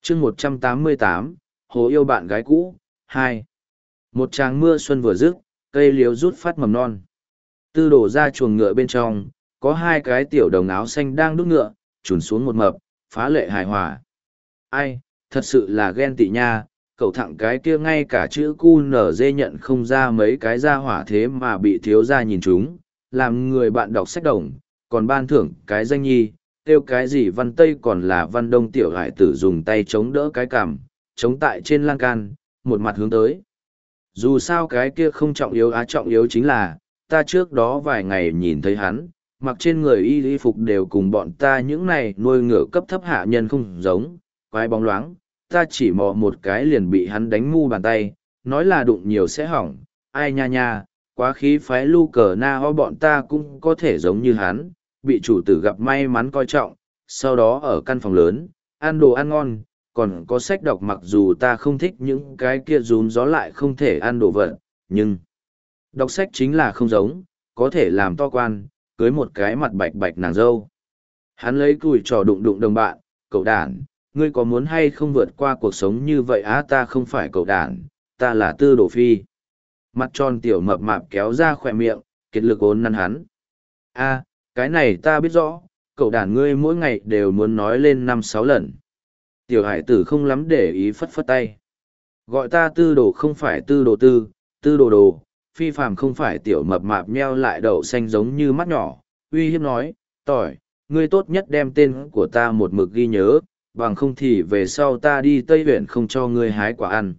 chương 188, Hồ yêu bạn gái cũ, 2. Một tràng mưa xuân vừa dứt, cây liễu rút phát mầm non. Tư đổ ra chuồng ngựa bên trong, có hai cái tiểu đồng áo xanh đang đút ngựa, trùn xuống một mập, phá lệ hài hòa. Ai, thật sự là ghen tị nha, cậu thẳng cái kia ngay cả chữ QNZ nhận không ra mấy cái ra hỏa thế mà bị thiếu gia nhìn chúng, làm người bạn đọc sách đồng, còn ban thưởng cái danh nhi, kêu cái gì văn tây còn là văn đông tiểu hải tử dùng tay chống đỡ cái cằm, chống tại trên lan can, một mặt hướng tới. Dù sao cái kia không trọng yếu trọng yếu chính là, ta trước đó vài ngày nhìn thấy hắn, mặc trên người y phục đều cùng bọn ta những này nuôi ngựa cấp thấp hạ nhân không giống, quái bóng loáng, ta chỉ mò một cái liền bị hắn đánh mu bàn tay, nói là đụng nhiều sẽ hỏng, ai nha nha, quá khí phái lu cờ na ho bọn ta cũng có thể giống như hắn, bị chủ tử gặp may mắn coi trọng, sau đó ở căn phòng lớn, ăn đồ ăn ngon, còn có sách đọc mặc dù ta không thích những cái kia rúm gió lại không thể ăn đồ vật, nhưng đọc sách chính là không giống, có thể làm to quan, cưới một cái mặt bạch bạch nàng dâu. Hắn lấy cùi trò đụng đụng đồng bạn, cậu đàn, ngươi có muốn hay không vượt qua cuộc sống như vậy á? Ta không phải cậu đàn, ta là Tư Đồ Phi. Mặt tròn tiểu mập mạp kéo ra khỏe miệng, kiệt lực ốn năn hắn. A, cái này ta biết rõ, cậu đàn ngươi mỗi ngày đều muốn nói lên 5-6 lần. Tiểu hải tử không lắm để ý phất phất tay. Gọi ta Tư Đồ không phải Tư Đồ Tư, Tư Đồ Đồ, Phi phàm không phải tiểu mập mạp nheo lại đậu xanh giống như mắt nhỏ, uy hiếp nói, tỏi, ngươi tốt nhất đem tên của ta một mực ghi nhớ, bằng không thì về sau ta đi Tây Huyện không cho ngươi hái quả ăn.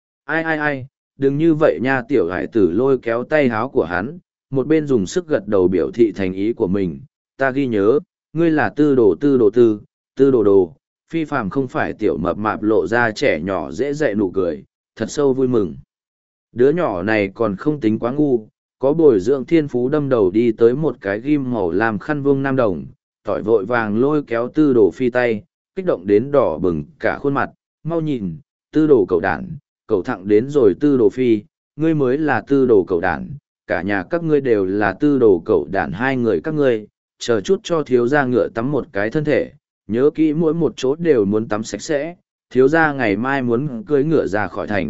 Ai, đừng như vậy nha. Tiểu hải tử lôi kéo tay háo của hắn, một bên dùng sức gật đầu biểu thị thành ý của mình, ta ghi nhớ, ngươi là Tư Đồ Tư Đồ Tư, Tư Đồ Đồ. Phi phàm không phải tiểu mập mạp lộ ra trẻ nhỏ dễ dạy nụ cười, thật sâu vui mừng. Đứa nhỏ này còn không tính quá ngu, có bồi dưỡng thiên phú đâm đầu đi tới một cái ghim màu làm khăn vuông nam đồng, tỏi vội vàng lôi kéo Tư Đồ Phi tay, kích động đến đỏ bừng cả khuôn mặt, mau nhìn, Tư Đồ cậu đản, cậu thẳng đến rồi. Tư Đồ Phi, ngươi mới là Tư Đồ cậu đản, cả nhà các ngươi đều là Tư Đồ cậu đản, hai người các ngươi, chờ chút cho thiếu gia ngựa tắm một cái thân thể, nhớ kỹ mỗi một chỗ đều muốn tắm sạch sẽ, thiếu gia ngày mai muốn cưỡi ngựa ra khỏi thành.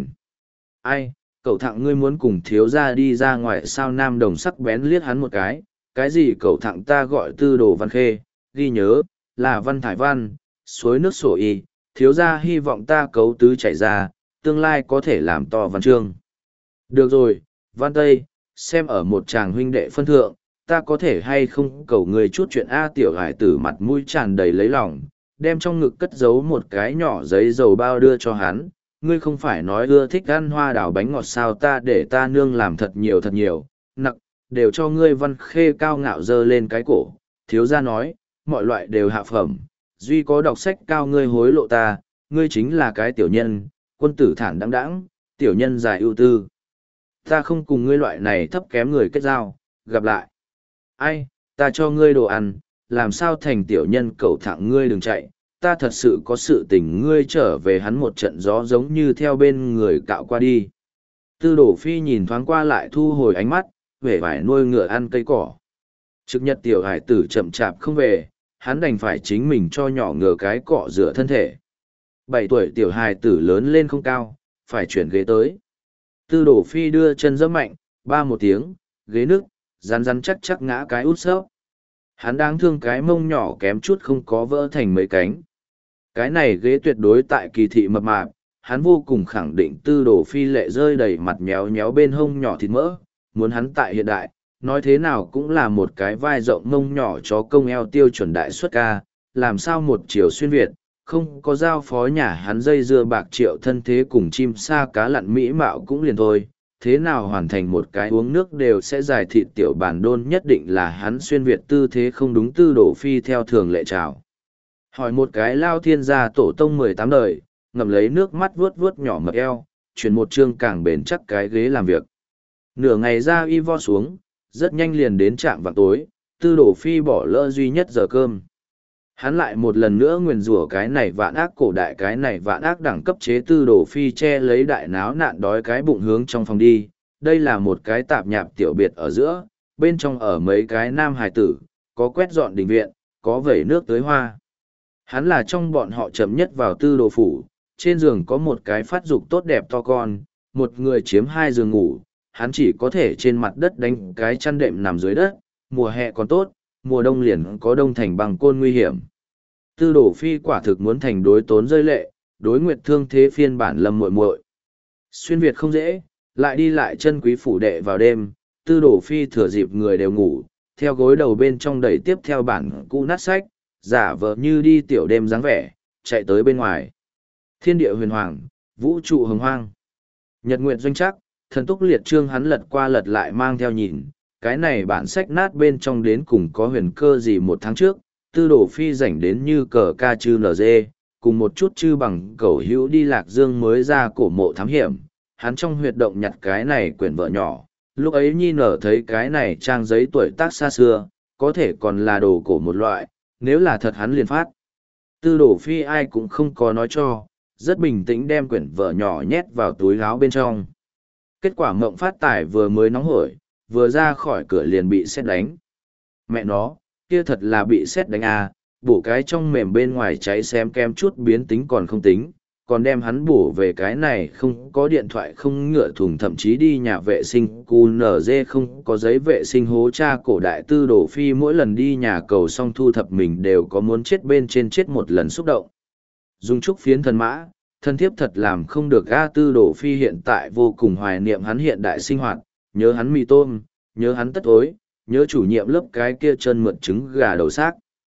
Ai, cậu thẳng ngươi muốn cùng thiếu gia đi ra ngoài sao? Nam đồng sắc bén liếc hắn một cái gì? Cậu thẳng ta gọi Tư Đồ Văn Khê, ghi nhớ, là Văn Thải Văn, suối nước sổ y, thiếu gia hy vọng ta cấu tứ chảy ra, tương lai có thể làm to văn chương. Được rồi, Văn Tây, xem ở một chàng huynh đệ phân thượng, ta có thể hay không cầu người chút chuyện A? Tiểu hải tử mặt mũi tràn đầy lấy lòng, đem trong ngực cất giấu một cái nhỏ giấy dầu bao đưa cho hắn. Ngươi không phải nói ưa thích ăn hoa đào bánh ngọt sao? Ta để ta nương làm thật nhiều, nặng, đều cho ngươi. Văn Khê cao ngạo dơ lên cái cổ, thiếu gia nói, mọi loại đều hạ phẩm, duy có đọc sách cao ngươi hối lộ ta, ngươi chính là cái tiểu nhân, quân tử thản đãng đãng, tiểu nhân dài ưu tư. Ta không cùng ngươi loại này thấp kém người kết giao, gặp lại. Ai, ta cho ngươi đồ ăn, làm sao thành tiểu nhân? Cậu thẳng ngươi đừng chạy, ta thật sự có sự tình. Ngươi trở về. Hắn một trận gió giống như theo bên người cạo qua đi. Tư Đồ Phi nhìn thoáng qua lại thu hồi ánh mắt, về vải nuôi ngựa ăn cây cỏ. Trực nhật tiểu hải tử chậm chạp không về, hắn đành phải chính mình cho nhỏ ngựa cái cọ rửa thân thể. 7 tuổi tiểu hài tử lớn lên không cao, phải chuyển ghế tới. Tư Đồ Phi đưa chân giẫm mạnh, ba một tiếng, ghế nứt, rắn chắc ngã cái út xớp. Hắn đáng thương cái mông nhỏ kém chút không có vỡ thành mấy cánh. Cái này ghế tuyệt đối tại kỳ thị mập mạp, hắn vô cùng khẳng định. Tư Đồ Phi lệ rơi đầy mặt nhéo bên hông nhỏ thịt mỡ, muốn hắn tại hiện đại, nói thế nào cũng là một cái vai rộng mông nhỏ chó công eo tiêu chuẩn đại xuất ca, làm sao một chiều xuyên Việt, không có giao phó nhà hắn dây dưa bạc triệu thân thế cùng chim sa cá lặn mỹ mạo cũng liền thôi, thế nào hoàn thành một cái uống nước đều sẽ giải thịt tiểu bản đôn? Nhất định là hắn xuyên Việt tư thế không đúng. Tư Đồ Phi theo thường lệ chào hỏi một cái lao thiên gia tổ tông 18 đời, ngậm lấy nước mắt vuốt nhỏ mập eo, chuyển một chương càng bền chắc cái ghế làm việc. Nửa ngày ra y vo xuống, rất nhanh liền đến trạm vào tối. Tư Đồ Phi bỏ lỡ duy nhất giờ cơm. Hắn lại một lần nữa nguyền rủa cái này vạn ác cổ đại, cái này vạn ác đẳng cấp chế. Tư Đồ Phi che lấy đại náo nạn đói cái bụng hướng trong phòng đi. Đây là một cái tạp nhạp tiểu biệt ở giữa, bên trong ở mấy cái nam hài tử, có quét dọn đình viện, có vẩy nước tưới hoa. Hắn là trong bọn họ chậm nhất vào tư đồ phủ, trên giường có một cái phát dục tốt đẹp to con, một người chiếm hai giường ngủ, hắn chỉ có thể trên mặt đất đánh cái chăn đệm nằm dưới đất, mùa hè còn tốt, mùa đông liền có đông thành bằng côn nguy hiểm. Tư đồ phi quả thực muốn thành đối tốn rơi lệ, đối nguyệt thương thế phiên bản lâm muội muội. Xuyên Việt không dễ, lại đi lại chân quý phủ đệ vào đêm, tư đồ phi thừa dịp người đều ngủ, theo gối đầu bên trong đẩy tiếp theo bản cũ nát sách, giả vờ như đi tiểu đêm dáng vẻ, chạy tới bên ngoài. Thiên địa huyền hoàng, vũ trụ hồng hoang. Nhật nguyện doanh chắc, thần túc liệt trương hắn lật qua lật lại mang theo nhìn, cái này bản sách nát bên trong đến cùng có huyền cơ gì một tháng trước, tư đồ phi rảnh đến như cờ ca chư nở dê, cùng một chút chư bằng cẩu hữu đi lạc dương mới ra cổ mộ thám hiểm, hắn trong huyệt động nhặt cái này quyển vợ nhỏ, lúc ấy nhi nở thấy cái này trang giấy tuổi tác xa xưa, có thể còn là đồ cổ một loại, nếu là thật hắn liền phát. Tư đồ phi ai cũng không có nói cho, rất bình tĩnh đem quyển vợ nhỏ nhét vào túi áo bên trong. Kết quả mộng phát tải vừa mới nóng hổi, vừa ra khỏi cửa liền bị sét đánh. Mẹ nó, kia thật là bị sét đánh à, bổ cái trong mềm bên ngoài cháy xem kem chút biến tính còn không tính, còn đem hắn bổ về cái này không có điện thoại không ngựa thùng thậm chí đi nhà vệ sinh QNZ không có giấy vệ sinh hố cha cổ đại tư đồ phi mỗi lần đi nhà cầu xong thu thập mình đều có muốn chết bên trên chết một lần xúc động. Dùng trúc phiến thần mã, thân thiếp thật làm không được ga tư đồ phi hiện tại vô cùng hoài niệm hắn hiện đại sinh hoạt, nhớ hắn mì tôm, nhớ hắn tất tối, nhớ chủ nhiệm lớp cái kia chân mượn trứng gà đầu xác.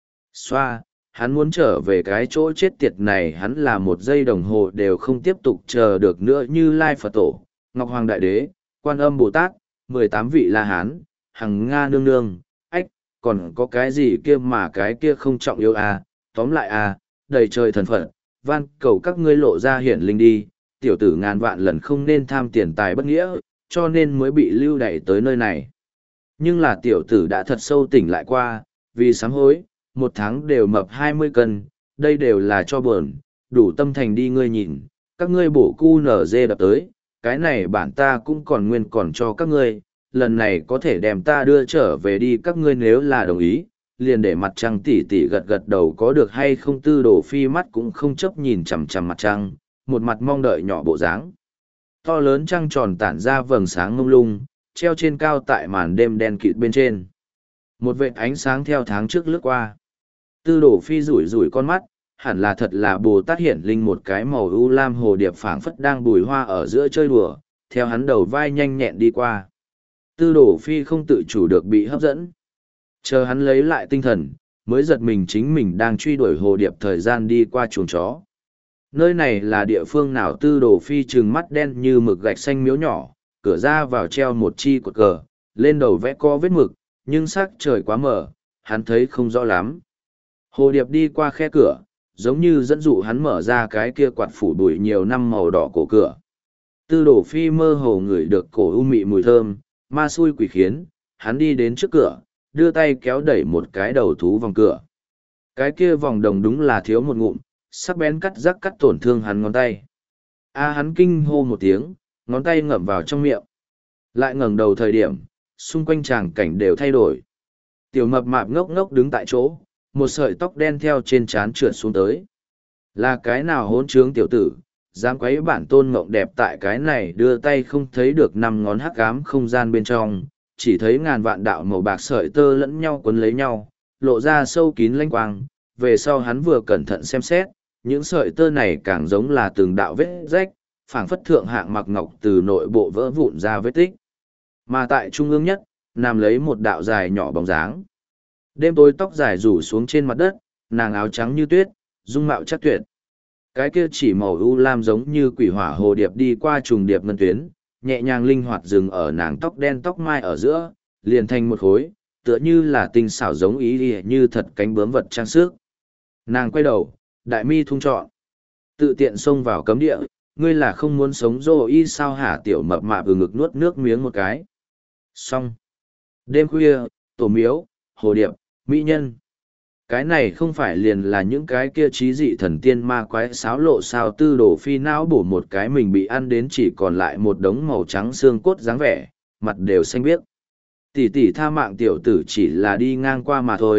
Xoa, hắn muốn trở về cái chỗ chết tiệt này hắn là một giây đồng hồ đều không tiếp tục chờ được nữa như Lai Phật Tổ, Ngọc Hoàng Đại Đế, Quan Âm Bồ Tát, 18 vị La Hán, Hằng Nga Nương Nương, ách, còn có cái gì kia mà cái kia không trọng yếu à, tóm lại à, đầy trời thần Phật, van cầu các ngươi lộ ra hiển linh đi, tiểu tử ngàn vạn lần không nên tham tiền tài bất nghĩa, cho nên mới bị lưu đày tới nơi này. Nhưng là tiểu tử đã thật sâu tỉnh lại qua, vì sám hối, một tháng đều mập 20 cân, đây đều là cho buồn, đủ tâm thành đi ngươi nhìn, các ngươi bổ cu nở dê đập tới, cái này bản ta cũng còn nguyên còn cho các ngươi, lần này có thể đem ta đưa trở về đi các ngươi nếu là đồng ý, liền để mặt trăng tỉ tỉ gật gật đầu có được hay không tư đồ phi mắt cũng không chấp nhìn chằm chằm mặt trăng, một mặt mong đợi nhỏ bộ dáng. To lớn trăng tròn tản ra vầng sáng ngông lung, treo trên cao tại màn đêm đen kịt bên trên. Một vệt ánh sáng theo tháng trước lướt qua. Tư đồ phi rủi rủi con mắt, hẳn là thật là Bồ Tát hiển linh một cái màu u lam hồ điệp phảng phất đang bùi hoa ở giữa chơi đùa, theo hắn đầu vai nhanh nhẹn đi qua. Tư đồ phi không tự chủ được bị hấp dẫn. Chờ hắn lấy lại tinh thần, mới giật mình chính mình đang truy đuổi hồ điệp thời gian đi qua chuồng chó. Nơi này là địa phương nào tư đồ phi trừng mắt đen như mực gạch xanh miếu nhỏ, cửa ra vào treo một chi cột cờ, lên đầu vẽ co vết mực, nhưng sắc trời quá mờ, hắn thấy không rõ lắm. Hồ điệp đi qua khe cửa, giống như dẫn dụ hắn mở ra cái kia quạt phủ bụi nhiều năm màu đỏ cổ cửa. Tư đồ phi mơ hồ ngửi được cổ u mị mùi thơm, ma xui quỷ khiến, hắn đi đến trước cửa, đưa tay kéo đẩy một cái đầu thú vòng cửa. Cái kia vòng đồng đúng là thiếu một ngụm, sắc bén cắt rắc cắt tổn thương hắn ngón tay. Hắn kinh hô một tiếng, ngón tay ngậm vào trong miệng. Lại ngẩng đầu thời điểm, xung quanh tràng cảnh đều thay đổi. Tiểu mập mạp ngốc ngốc đứng tại chỗ, một sợi tóc đen theo trên trán trượt xuống tới. Là cái nào hỗn trướng tiểu tử, dám quấy bản tôn mộng đẹp tại cái này đưa tay không thấy được năm ngón hắc ám không gian bên trong, chỉ thấy ngàn vạn đạo màu bạc sợi tơ lẫn nhau quấn lấy nhau, lộ ra sâu kín lanh quang. Về sau hắn vừa cẩn thận xem xét, những sợi tơ này càng giống là từng đạo vết rách, phảng phất thượng hạng mặc ngọc từ nội bộ vỡ vụn ra vết tích. Mà tại trung ương nhất, nằm lấy một đạo dài nhỏ bóng dáng. Đêm tối tóc dài rủ xuống trên mặt đất, nàng áo trắng như tuyết, dung mạo chắc tuyệt. Cái kia chỉ màu u lam giống như quỷ hỏa hồ điệp đi qua trùng điệp ngân tuyến, nhẹ nhàng linh hoạt dừng ở nàng tóc đen tóc mai ở giữa, liền thành một khối, tựa như là tinh xảo giống ý như thật cánh bướm vật trang sức. Nàng quay đầu, đại mi thung trọn, tự tiện xông vào cấm địa, ngươi là không muốn sống dô y sao hả tiểu mập mạp ngực nuốt nước miếng một cái. Xong. Đêm khuya, tổ miếu, hồ điệp, mỹ nhân. Cái này không phải liền là những cái kia trí dị thần tiên ma quái xáo lộ sao tư đồ phi não bổ một cái mình bị ăn đến chỉ còn lại một đống màu trắng xương cốt dáng vẻ, mặt đều xanh biếc. Tỷ tỷ tha mạng tiểu tử chỉ là đi ngang qua mà thôi,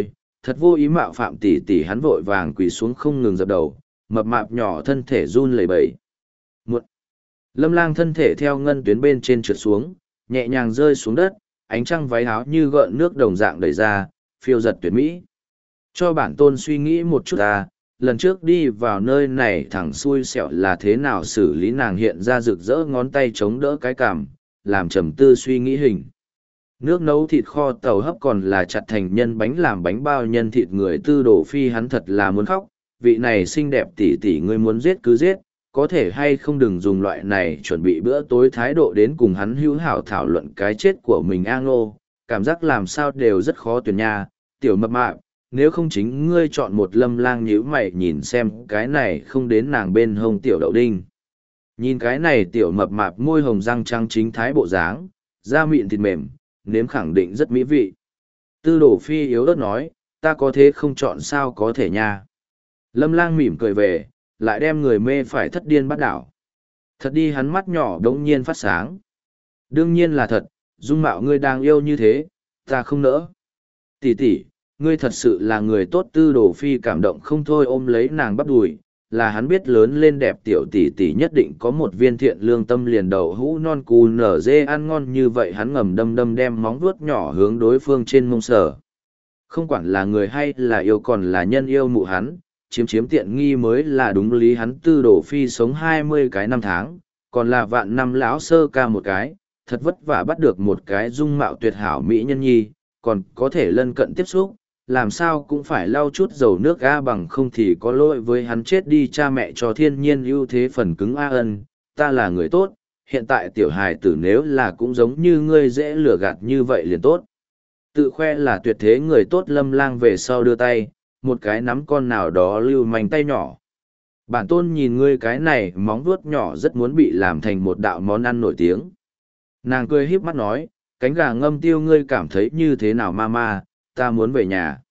thật vô ý mạo phạm tỷ tỷ, hắn vội vàng quỳ xuống không ngừng dập đầu, mập mạp nhỏ thân thể run lẩy bẩy. Muộn. Lâm Lang thân thể theo ngân tuyến bên trên trượt xuống, nhẹ nhàng rơi xuống đất, ánh trăng váy áo như gợn nước đồng dạng đẩy ra, phiêu giật tuyệt mỹ. Cho bản tôn suy nghĩ một chút ta, lần trước đi vào nơi này thẳng xui xẻo là thế nào xử lý, nàng hiện ra rực rỡ ngón tay chống đỡ cái cằm, làm trầm tư suy nghĩ hình. Nước nấu thịt kho tàu hấp còn là chặt thành nhân bánh làm bánh bao nhân thịt người Tư Đồ Phi, hắn thật là muốn khóc, vị này xinh đẹp tỷ tỷ ngươi muốn giết cứ giết, có thể hay không đừng dùng loại này chuẩn bị bữa tối thái độ đến cùng hắn hữu hảo thảo luận cái chết của mình. A Ngô, cảm giác làm sao đều rất khó tuyển nha, tiểu mập mạp, nếu không chính ngươi chọn một. Lâm Lang nhíu mày nhìn xem cái này không đến nàng bên hông tiểu đậu đinh. Nhìn cái này tiểu mập mạp môi hồng răng trắng chính thái bộ dáng, da mịn thịt mềm, nếm khẳng định rất mỹ vị. Tư Đồ Phi yếu ớt nói, ta có thế không chọn sao có thể nha. Lâm Lang mỉm cười về, lại đem người mê phải thất điên bắt đảo. Thật đi, hắn mắt nhỏ đống nhiên phát sáng. Đương nhiên là thật, dung mạo ngươi đang yêu như thế, ta không nỡ. Tỷ tỷ, ngươi thật sự là người tốt. Tư Đồ Phi cảm động không thôi ôm lấy nàng bắp đùi, là hắn biết lớn lên đẹp tiểu tỷ tỷ nhất định có một viên thiện lương tâm, liền đậu hũ non cù nở dê ăn ngon như vậy, hắn ngầm đâm đâm đem móng vuốt nhỏ hướng đối phương trên mông sở. Không quản là người hay là yêu còn là nhân yêu mụ hắn, chiếm tiện nghi mới là đúng lý. Hắn Tư Đồ Phi sống 20 cái năm tháng, còn là vạn năm lão sơ ca một cái, thật vất vả bắt được một cái dung mạo tuyệt hảo mỹ nhân nhi, còn có thể lân cận tiếp xúc, làm sao cũng phải lau chút dầu nước a, bằng không thì có lỗi với hắn. Chết đi cha mẹ cho thiên nhiên ưu thế phần cứng a. Ân, ta là người tốt, hiện tại tiểu hài tử nếu là cũng giống như ngươi dễ lừa gạt như vậy liền tốt. Tự khoe là tuyệt thế người tốt, Lâm Lang về sau đưa tay, một cái nắm con nào đó lưu manh tay nhỏ. Bản tôn nhìn ngươi cái này móng vuốt nhỏ rất muốn bị làm thành một đạo món ăn nổi tiếng. Nàng cười híp mắt nói, cánh gà ngâm tiêu ngươi cảm thấy như thế nào mama, ta muốn về nhà.